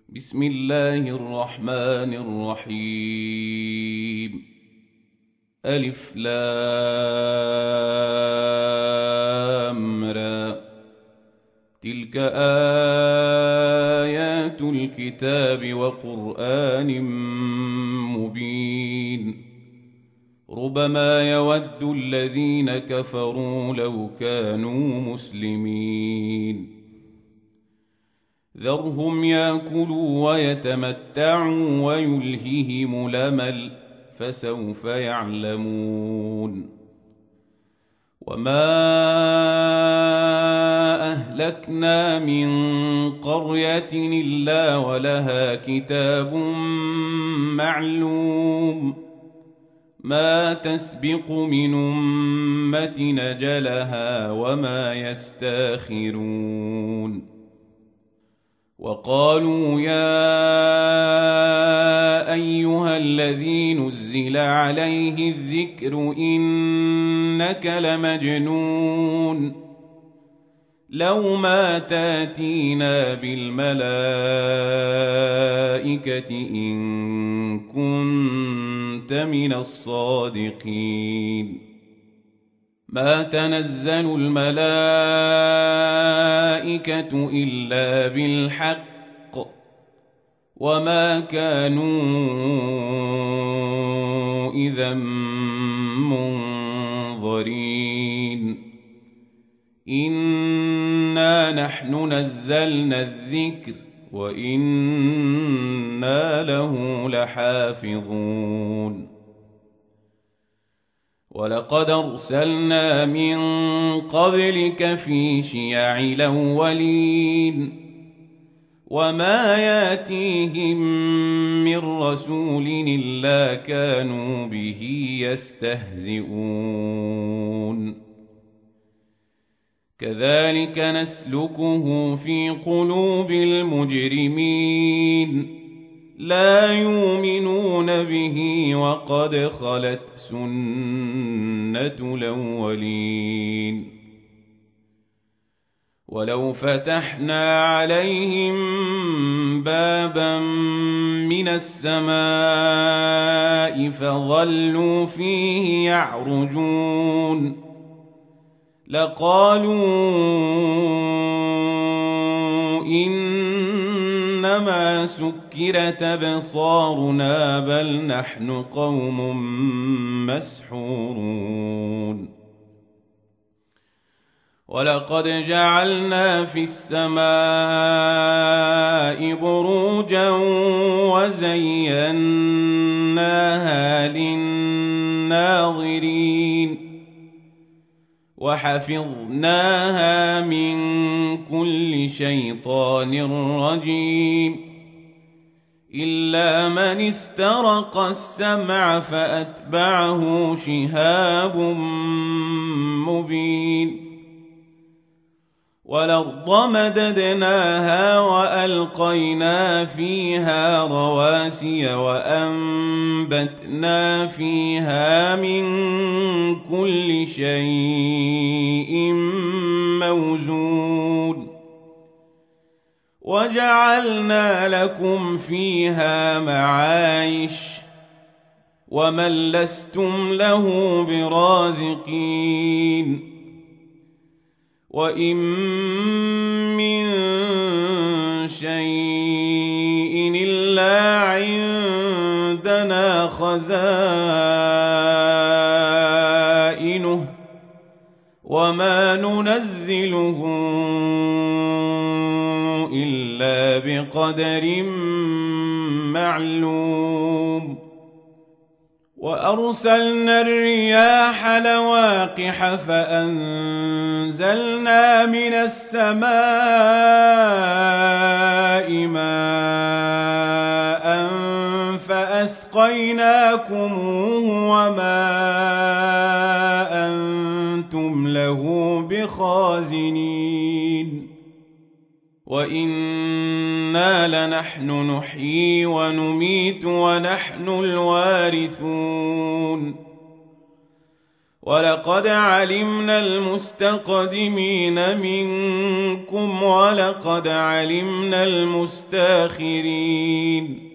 بسم الله الرحمن الرحيم. ألف لام را. تلك آيات الكتاب وقرآن مبين. ربما يود الذين كفروا لو كانوا مسلمين. ذرهم ياكلوا ويتمتعوا ويلههم الأمل فسوف يعلمون. وما أهلكنا من قرية إلا ولها كتاب معلوم ما تسبق من أمة أجلها وما يستاخرون. وقالوا يا أيها الذي نزل عليه الذكر إنك لمجنون لو ما تاتينا بالملائكة إن كنت من الصادقين. ما تنزل الملائكة إلا بالحق وما كانوا إذا منظرين. إنا نحن نزلنا الذكر وإنا له لحافظون. ولقد أرسلنا من قبلك في شيع الأولين وما ياتيهم من رسول إلا كانوا به يستهزئون. كذلك نسلكه في قلوب المجرمين لا يؤمنون به وقد خلت سنة الأولين. ولو فتحنا عليهم بابا من السماء فظلوا فيه يعرجون لقالوا إنما سكرت أبصارنا بل نحن قوم مسحورون. ولقد جعلنا في السماء بروجا وزيناها للناظرين وحفظناها من كل شيطان رجيم إلا من استرق السمع فأتبعه شهاب مبين. والأرض مددناها وألقينا فيها رواسي وأنبتنا فيها من كل شيء موزون وجعلنا لكم فيها معايش ومن لستم له برازقين. وإن من شيء إلا عندنا خزائنه وما ننزله إلا بقدر معلوم. وأرسلنا الرياح لواقح فأنزلنا من السماء ماء فأسقيناكموه وما أنتم له بخازنين. وإنا لنحن نحيي ونميت ونحن الوارثون. ولقد علمنا المستقدمين منكم ولقد علمنا المستاخرين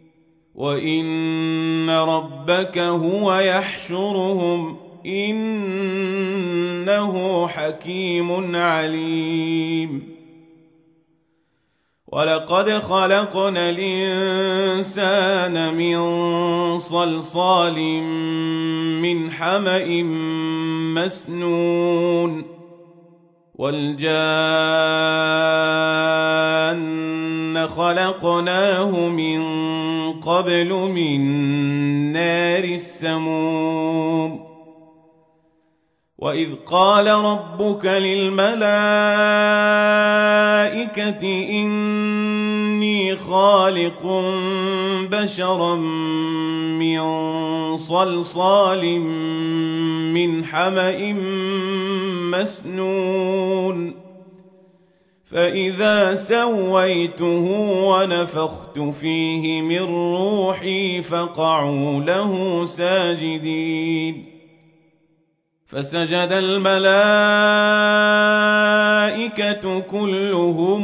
وإن ربك هو يحشرهم إنه حكيم عليم ولقد خلقنا الإنسان من صلصال من حمأ مسنون والجان خلقناه من قبل من نار السموم وإذ قال ربك للملائكة إني خالق بشرا من صلصال من حمأ مسنون فإذا سويته ونفخت فيه من روحي فقعوا له ساجدين فسجد الملائكة كلهم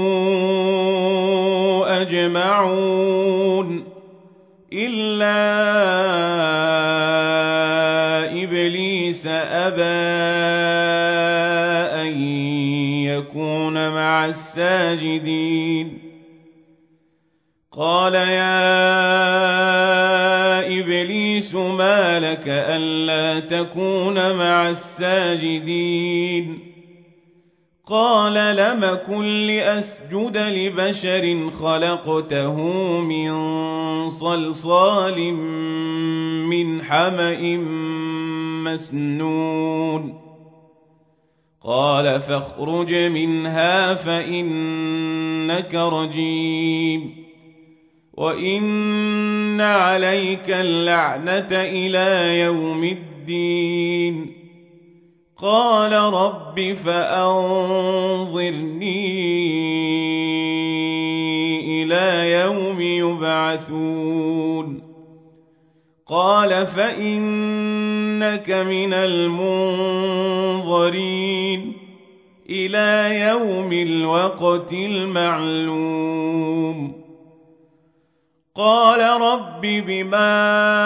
أجمعون إلا إبليس أبى أن يكون مع الساجدين قال يا إبليس ما لك ألا تكون مع الساجدين قال لم أكن لأسجد لبشر خلقته من صلصال من حمأ مسنون قال فاخرج منها فإنك رجيم وإن عليك اللعنة إلى يوم الدين قال رب فأنظرني إلى يوم يبعثون قال فإنك من المنظرين إلى يوم الوقت المعلوم قال رب بما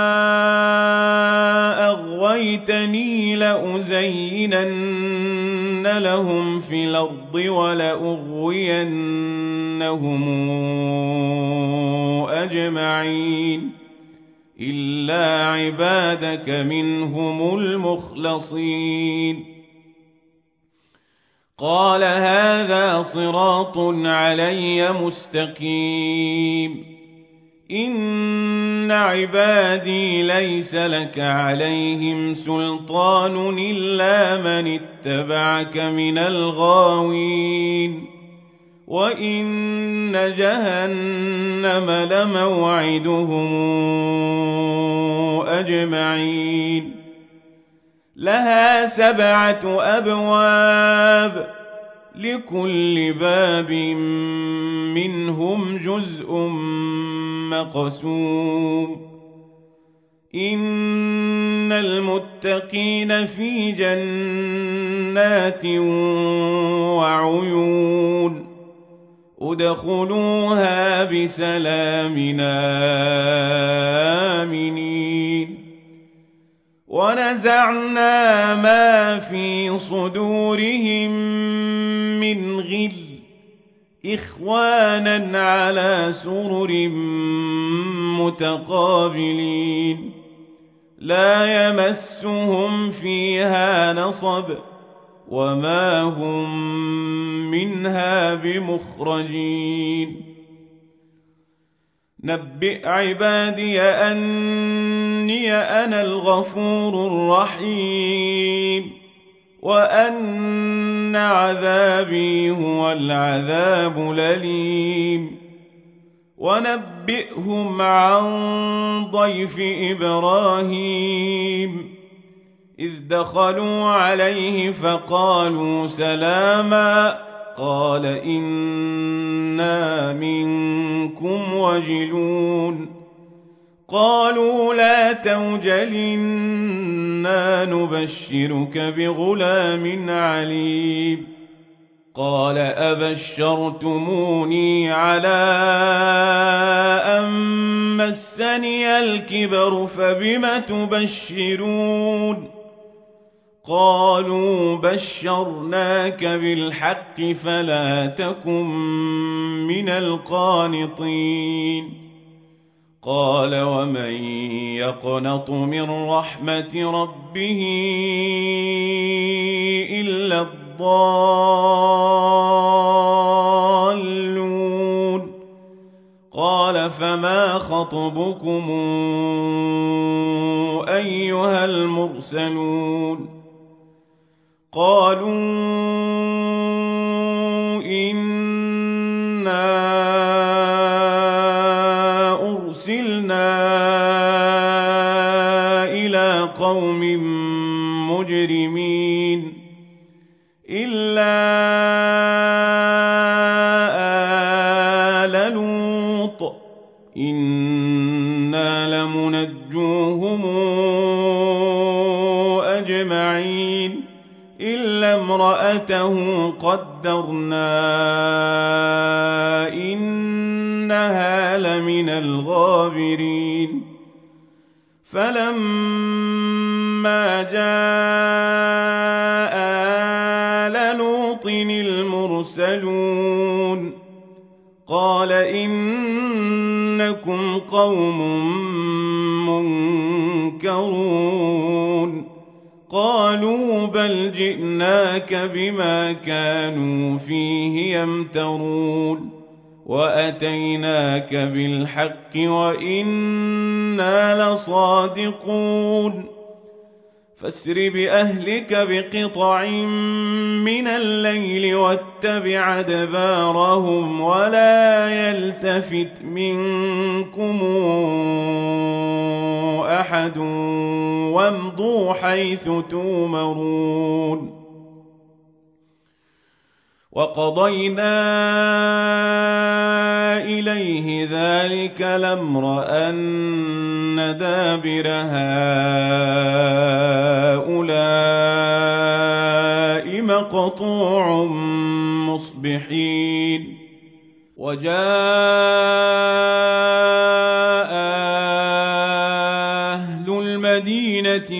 أغويتني لأزينن لهم في الأرض ولأغوينهم أجمعين إلا عبادك منهم المخلصين قال هذا صراط علي مستقيم إن عبادي ليس لك عليهم سلطان إلا من اتبعك من الغاوين وإن جهنم لموعدهم أجمعين لها 7 أبواب لكل باب منهم جزء مقسوم إن المتقين في جنات وعيون ادخلوها بسلام آمنين ونزعنا ما في صدورهم من غل إخوانا على سرر متقابلين لا يمسهم فيها نصب وما هم منها بمخرجين نبئ عبادي أني أنا الغفور الرحيم وأن عذابي هو العذاب الأليم ونبئهم عن ضيف إبراهيم إذ دخلوا عليه فقالوا سلاما قال إنا منكم وجلون قالوا لا توجل إنا نبشرك بغلام عليم قال أبشرتموني على أن مسني الكبر فبم تبشرون قالوا بشرناك بالحق فلا تكن من القانطين قال ومن يقنط من رحمة ربه إلا الضالون قال فما خطبكم أيها المرسلون قالوا إنا أرسلنا إلى قوم مجرمين إلا آل لوط إنا لمنجوهم أجمعين إلا امرأته قدرنا إنها لمن الغابرين فلما جاء آل لوط المرسلون قال إنكم قوم منكرون قالوا بل جئناك بما كانوا فيه يمترون وأتيناك بالحق وإنا لصادقون فاسر بأهلك بقطع من الليل واتبع أدبارهم ولا يلتفت منكم أحد وامضوا حيث تومرون وقضينا إليه ذلك الأمر أن دابر هؤلاء مقطوع مصبحين وجاء أهل المدينة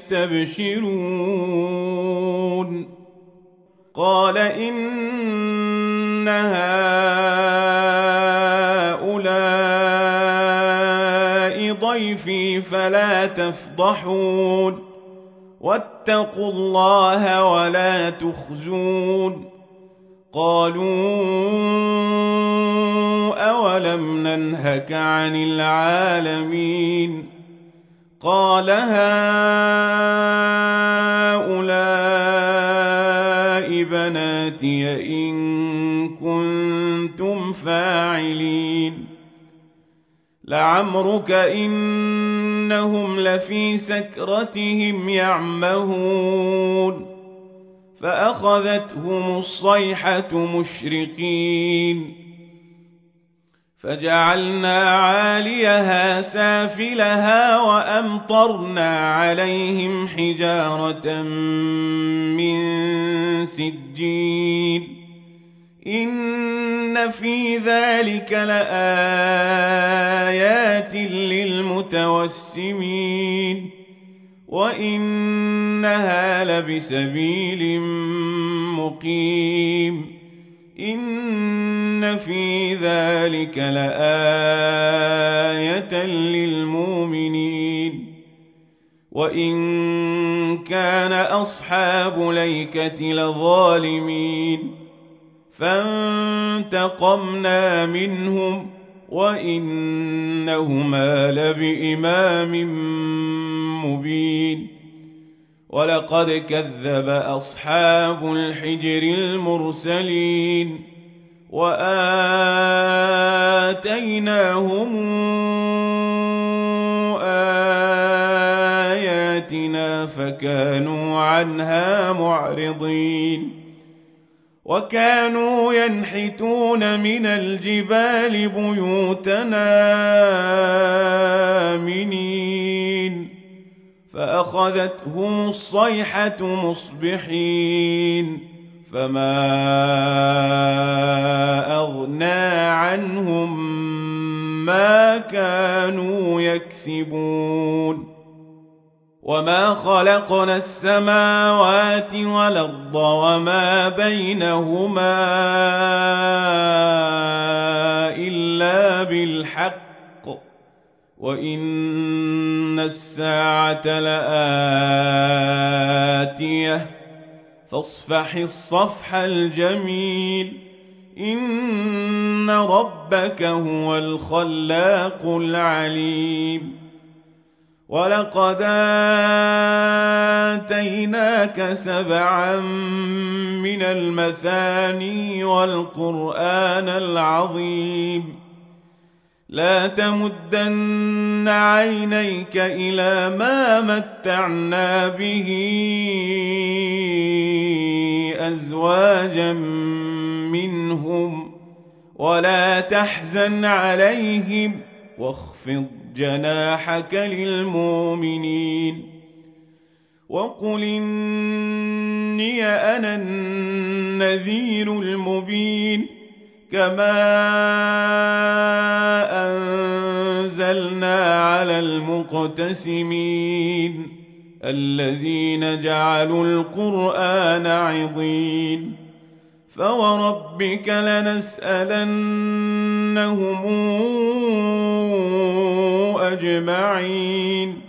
يستبشرون قال إن هؤلاء ضيفي فلا تفضحون واتقوا الله ولا تخزون قالوا أولم ننهك عن العالمين قال هؤلاء بناتي إن كنتم فاعلين لعمرك إنهم لفي سكرتهم يعمهون فأخذتهم الصيحة مشرقين فجعلنا عاليها سافلها وأمطرنا عليهم حجارة من سجيل إن في ذلك لآيات للمتوسمين وإنها لبسبيل مقيم إن في ذلك لآية للمؤمنين وإن كان أصحاب ليكة لظالمين فانتقمنا منهم وإنهما لبإمام مبين ولقد كذب أصحاب الحجر المرسلين وآتيناهم آياتنا فكانوا عنها معرضين وكانوا ينحتون من الجبال بيوتنا آمنين فأخذتهم الصيحة مصبحين فما أغنى عنهم ما كانوا يكسبون وما خلقنا السماوات والأرض وما بينهما إلا بالحق وإن الساعة لآتية فاصفح الصفح الجميل إن ربك هو الخلاق العليم ولقد آتيناك 7 من المثاني والقرآن العظيم لا تمدن عينيك إلى ما متعنا به أزواجا منهم ولا تحزن عليهم واخفض جناحك للمؤمنين وقل إني أنا النذير المبين كما أنزلنا على المقتسمين الذين جعلوا القرآن عضين فوربك لنسألنهم أجمعين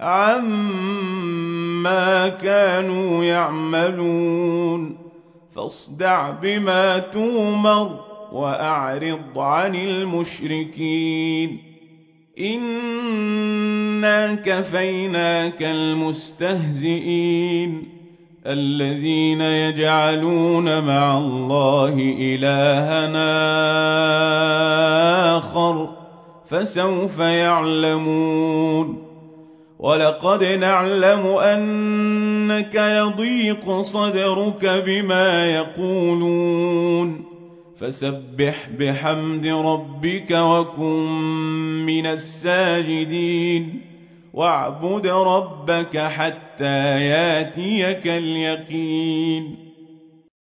عما كانوا يعملون فاصدع بما تؤمر وأعرض عن المشركين إنا كفيناك المستهزئين الذين يجعلون مع الله إلهنا آخر فسوف يعلمون ولقد نعلم أنك يضيق صدرك بما يقولون فسبح بحمد ربك وكن من الساجدين واعبد ربك حتى ياتيك اليقين